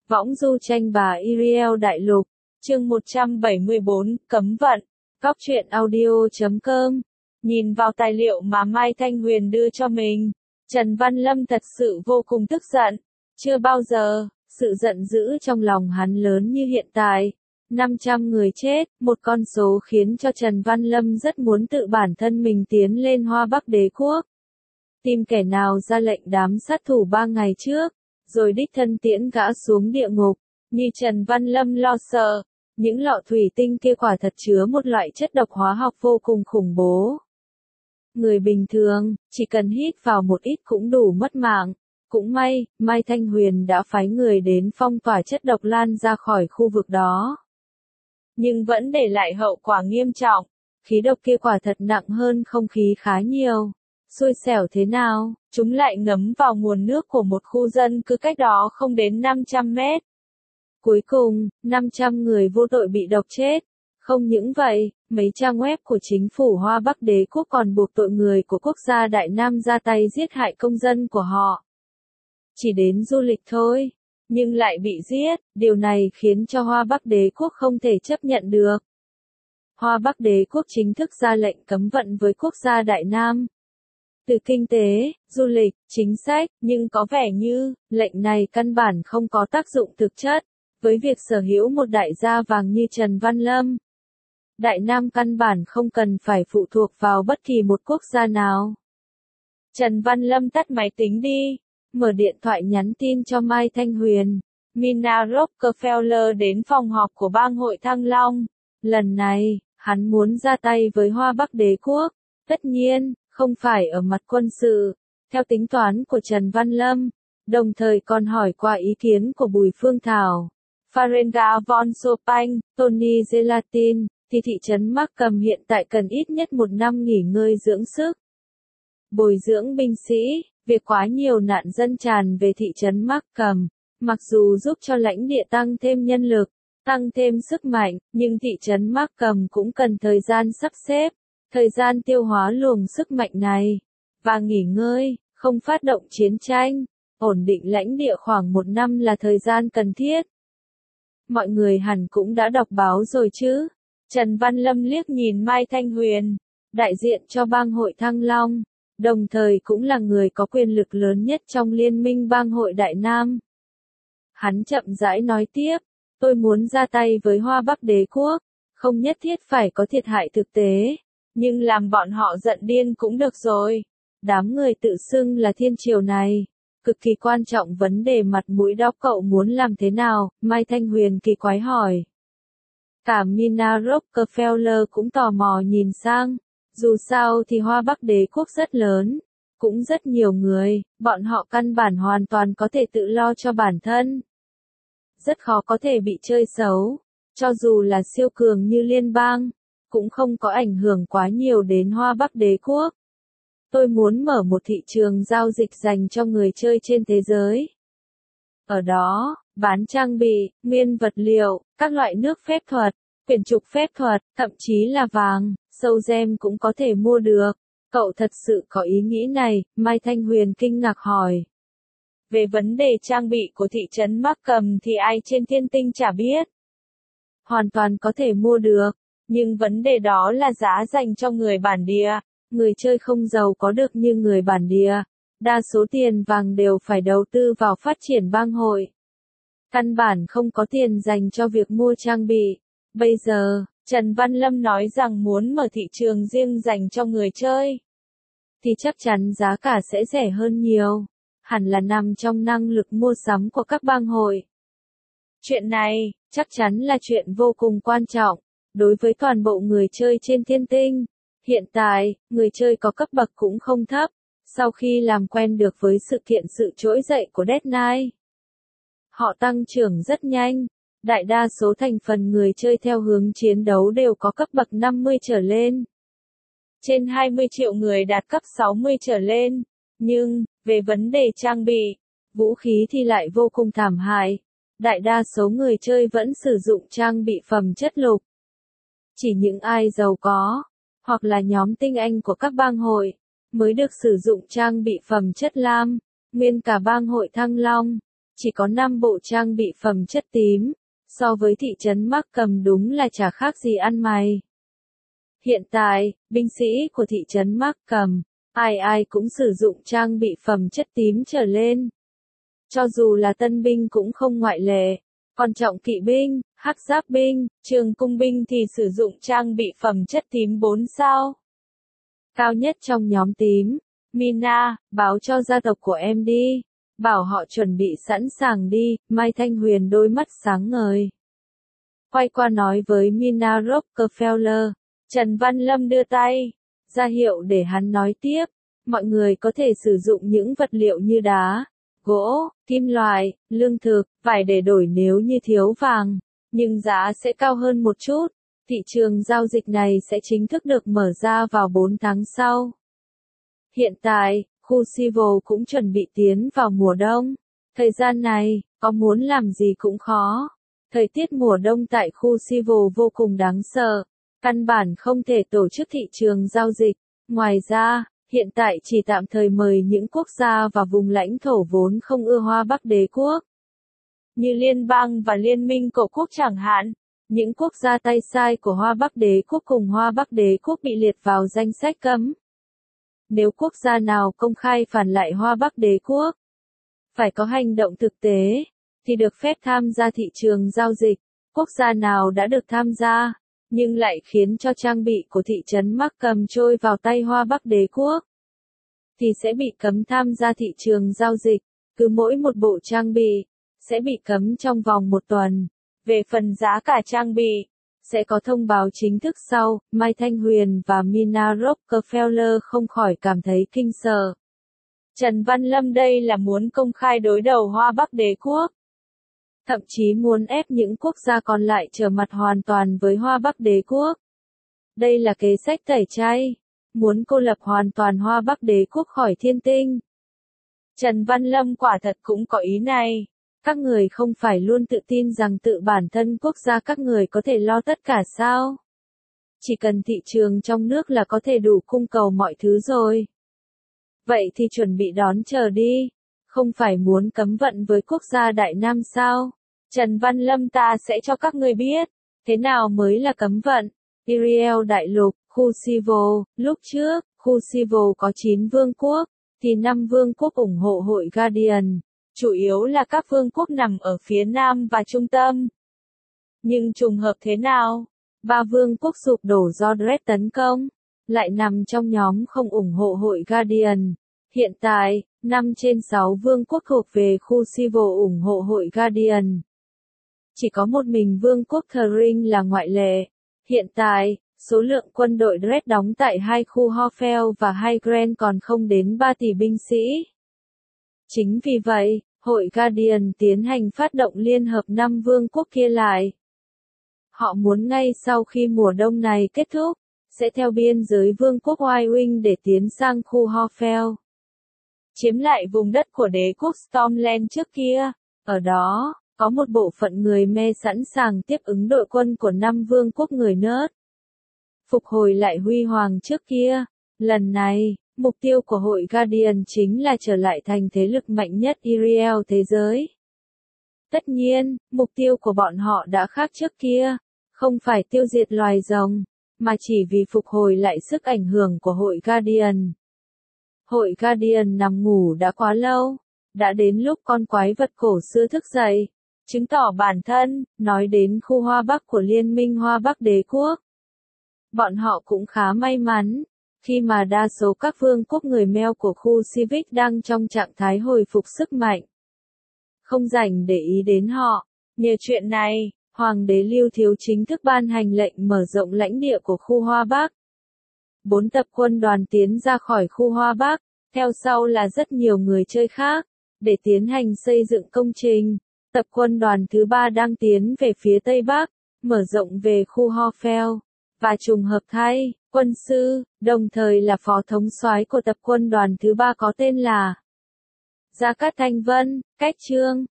Võng du tranh bà Iriel Đại Lục, chương 174, Cấm vận, Góc truyện audio.com. Nhìn vào tài liệu mà Mai Thanh Huyền đưa cho mình, Trần Văn Lâm thật sự vô cùng tức giận. Chưa bao giờ, sự giận dữ trong lòng hắn lớn như hiện tại. 500 người chết, một con số khiến cho Trần Văn Lâm rất muốn tự bản thân mình tiến lên Hoa Bắc Đế quốc. Tìm kẻ nào ra lệnh đám sát thủ 3 ngày trước, rồi đích thân tiễn gã xuống địa ngục. Như Trần Văn Lâm lo sợ, những lọ thủy tinh kia quả thật chứa một loại chất độc hóa học vô cùng khủng bố. Người bình thường, chỉ cần hít vào một ít cũng đủ mất mạng. Cũng may, Mai Thanh Huyền đã phái người đến phong tỏa chất độc lan ra khỏi khu vực đó. Nhưng vẫn để lại hậu quả nghiêm trọng. Khí độc kia quả thật nặng hơn không khí khá nhiều. Xui xẻo thế nào, chúng lại ngấm vào nguồn nước của một khu dân cư cách đó không đến 500 mét. Cuối cùng, 500 người vô tội bị độc chết. Không những vậy, mấy trang web của chính phủ Hoa Bắc Đế quốc còn buộc tội người của quốc gia Đại Nam ra tay giết hại công dân của họ. Chỉ đến du lịch thôi, nhưng lại bị giết, điều này khiến cho Hoa Bắc Đế quốc không thể chấp nhận được. Hoa Bắc Đế quốc chính thức ra lệnh cấm vận với quốc gia Đại Nam. Từ kinh tế, du lịch, chính sách, nhưng có vẻ như, lệnh này căn bản không có tác dụng thực chất, với việc sở hữu một đại gia vàng như Trần Văn Lâm. Đại Nam căn bản không cần phải phụ thuộc vào bất kỳ một quốc gia nào. Trần Văn Lâm tắt máy tính đi, mở điện thoại nhắn tin cho Mai Thanh Huyền. Mina Rockefeller đến phòng họp của bang hội Thăng Long. Lần này, hắn muốn ra tay với Hoa Bắc Đế quốc. Tất nhiên, không phải ở mặt quân sự, theo tính toán của Trần Văn Lâm, đồng thời còn hỏi qua ý kiến của Bùi Phương Thảo, Farenga von Chopin, Tony Gelatin, thì thị trấn Markham hiện tại cần ít nhất 1 năm nghỉ ngơi dưỡng sức. Bồi dưỡng binh sĩ, việc quá nhiều nạn dân tràn về thị trấn Markham, mặc dù giúp cho lãnh địa tăng thêm nhân lực, tăng thêm sức mạnh, nhưng thị trấn Markham cũng cần thời gian sắp xếp. Thời gian tiêu hóa luồng sức mạnh này, và nghỉ ngơi, không phát động chiến tranh, ổn định lãnh địa khoảng 1 năm là thời gian cần thiết. Mọi người hẳn cũng đã đọc báo rồi chứ? Trần Văn Lâm liếc nhìn Mai Thanh Huyền, đại diện cho bang hội Thăng Long, đồng thời cũng là người có quyền lực lớn nhất trong liên minh bang hội Đại Nam. Hắn chậm rãi nói tiếp, tôi muốn ra tay với Hoa Bắc Đế quốc, không nhất thiết phải có thiệt hại thực tế. Nhưng làm bọn họ giận điên cũng được rồi. Đám người tự xưng là thiên triều này. Cực kỳ quan trọng vấn đề mặt mũi đó cậu muốn làm thế nào? Mai Thanh Huyền kỳ quái hỏi. Cả Mina Rockefeller cũng tò mò nhìn sang. Dù sao thì Hoa Bắc Đế quốc rất lớn. Cũng rất nhiều người. Bọn họ căn bản hoàn toàn có thể tự lo cho bản thân. Rất khó có thể bị chơi xấu. Cho dù là siêu cường như liên bang. Cũng không có ảnh hưởng quá nhiều đến Hoa Bắc Đế quốc. Tôi muốn mở một thị trường giao dịch dành cho người chơi trên thế giới. Ở đó, bán trang bị, nguyên vật liệu, các loại nước phép thuật, quyển trục phép thuật, thậm chí là vàng, sâu gem cũng có thể mua được. Cậu thật sự có ý nghĩ này? Mai Thanh Huyền kinh ngạc hỏi. Về vấn đề trang bị của thị trấn Markham thì ai trên thiên tinh chả biết. Hoàn toàn có thể mua được. Nhưng vấn đề đó là giá dành cho người bản địa, người chơi không giàu có được như người bản địa. Đa số tiền vàng đều phải đầu tư vào phát triển bang hội. Căn bản không có tiền dành cho việc mua trang bị. Bây giờ, Trần Văn Lâm nói rằng muốn mở thị trường riêng dành cho người chơi. Thì chắc chắn giá cả sẽ rẻ hơn nhiều. Hẳn là nằm trong năng lực mua sắm của các bang hội. Chuyện này, chắc chắn là chuyện vô cùng quan trọng. Đối với toàn bộ người chơi trên thiên tinh, hiện tại, người chơi có cấp bậc cũng không thấp, sau khi làm quen được với sự kiện sự trỗi dậy của Death Knight. Họ tăng trưởng rất nhanh, đại đa số thành phần người chơi theo hướng chiến đấu đều có cấp bậc 50 trở lên. Trên 20 triệu người đạt cấp 60 trở lên, nhưng, về vấn đề trang bị, vũ khí thì lại vô cùng thảm hại. Đại đa số người chơi vẫn sử dụng trang bị phẩm chất lục. Chỉ những ai giàu có, hoặc là nhóm tinh anh của các bang hội, mới được sử dụng trang bị phẩm chất lam. Nguyên cả bang hội Thăng Long, chỉ có 5 bộ trang bị phẩm chất tím, so với thị trấn Markham đúng là chả khác gì ăn mày. Hiện tại, binh sĩ của thị trấn Markham, ai ai cũng sử dụng trang bị phẩm chất tím trở lên. Cho dù là tân binh cũng không ngoại lệ, còn trọng kỵ binh, hắc giáp binh, trường cung binh thì sử dụng trang bị phẩm chất tím 4 sao. Cao nhất trong nhóm tím, Mina, báo cho gia tộc của em đi, bảo họ chuẩn bị sẵn sàng đi, Mai Thanh Huyền đôi mắt sáng ngời. Quay qua nói với Mina Rockefeller, Trần Văn Lâm đưa tay, ra hiệu để hắn nói tiếp, mọi người có thể sử dụng những vật liệu như đá, gỗ, kim loại, lương thực, vải để đổi nếu như thiếu vàng, nhưng giá sẽ cao hơn một chút. Thị trường giao dịch này sẽ chính thức được mở ra vào 4 tháng sau. Hiện tại, khu Civil cũng chuẩn bị tiến vào mùa đông. Thời gian này, có muốn làm gì cũng khó. Thời tiết mùa đông tại khu Civil vô cùng đáng sợ. Căn bản không thể tổ chức thị trường giao dịch. Ngoài ra, hiện tại chỉ tạm thời mời những quốc gia và vùng lãnh thổ vốn không ưa Hoa Bắc Đế quốc. Như Liên bang và Liên minh Cổ quốc chẳng hạn. Những quốc gia tay sai của Hoa Bắc Đế quốc cùng Hoa Bắc Đế quốc bị liệt vào danh sách cấm. Nếu quốc gia nào công khai phản lại Hoa Bắc Đế quốc, phải có hành động thực tế, thì được phép tham gia thị trường giao dịch. Quốc gia nào đã được tham gia, nhưng lại khiến cho trang bị của thị trấn Markham trôi vào tay Hoa Bắc Đế quốc, thì sẽ bị cấm tham gia thị trường giao dịch. Cứ mỗi một bộ trang bị, sẽ bị cấm trong vòng 1 tuần. Về phần giá cả trang bị, sẽ có thông báo chính thức sau. Mai Thanh Huyền và Mina Rockefeller không khỏi cảm thấy kinh sợ. Trần Văn Lâm đây là muốn công khai đối đầu Hoa Bắc Đế quốc. Thậm chí muốn ép những quốc gia còn lại trở mặt hoàn toàn với Hoa Bắc Đế quốc. Đây là kế sách tẩy chay, muốn cô lập hoàn toàn Hoa Bắc Đế quốc khỏi thiên tinh. Trần Văn Lâm quả thật cũng có ý này. Các người không phải luôn tự tin rằng tự bản thân quốc gia các người có thể lo tất cả sao? Chỉ cần thị trường trong nước là có thể đủ cung cầu mọi thứ rồi. Vậy thì chuẩn bị đón chờ đi. Không phải muốn cấm vận với quốc gia Đại Nam sao? Trần Văn Lâm ta sẽ cho các người biết. Thế nào mới là cấm vận? Iriel Đại Lục, khu Civil, lúc trước, khu Civil có 9 vương quốc, thì 5 vương quốc ủng hộ hội Guardian. Chủ yếu là các vương quốc nằm ở phía nam và trung tâm. Nhưng trùng hợp thế nào? 3 vương quốc sụp đổ do Dread tấn công, lại nằm trong nhóm không ủng hộ hội Guardian. Hiện tại, 5 trên 6 vương quốc thuộc về khu Civil ủng hộ hội Guardian. Chỉ có một mình vương quốc Thring là ngoại lệ. Hiện tại, số lượng quân đội Dread đóng tại 2 khu Horfell và Highgrand còn không đến 3 tỷ binh sĩ. Chính vì vậy, hội Guardian tiến hành phát động liên hợp 5 vương quốc kia lại. Họ muốn ngay sau khi mùa đông này kết thúc, sẽ theo biên giới vương quốc White để tiến sang khu Horfell. Chiếm lại vùng đất của đế quốc Stormland trước kia. Ở đó, có một bộ phận người Me sẵn sàng tiếp ứng đội quân của 5 vương quốc người Nớt. Phục hồi lại huy hoàng trước kia. Lần này, mục tiêu của hội Guardian chính là trở lại thành thế lực mạnh nhất Iriel thế giới. Tất nhiên, mục tiêu của bọn họ đã khác trước kia, không phải tiêu diệt loài rồng, mà chỉ vì phục hồi lại sức ảnh hưởng của hội Guardian. Hội Guardian nằm ngủ đã quá lâu, đã đến lúc con quái vật cổ xưa thức dậy, chứng tỏ bản thân, nói đến khu Hoa Bắc của Liên minh Hoa Bắc Đế quốc. Bọn họ cũng khá may mắn, khi mà đa số các vương quốc người Meo của khu Civic đang trong trạng thái hồi phục sức mạnh. Không rảnh để ý đến họ. Nhờ chuyện này, Hoàng đế Lưu Thiếu chính thức ban hành lệnh mở rộng lãnh địa của khu Hoa Bắc. 4 tập quân đoàn tiến ra khỏi khu Hoa Bắc, theo sau là rất nhiều người chơi khác, để tiến hành xây dựng công trình. Tập quân đoàn thứ 3 đang tiến về phía Tây Bắc, mở rộng về khu Horfell. Và trùng hợp thay, quân sư, đồng thời là phó thống soái của tập quân đoàn thứ 3 có tên là Gia Cát Thanh Vân, cách chương.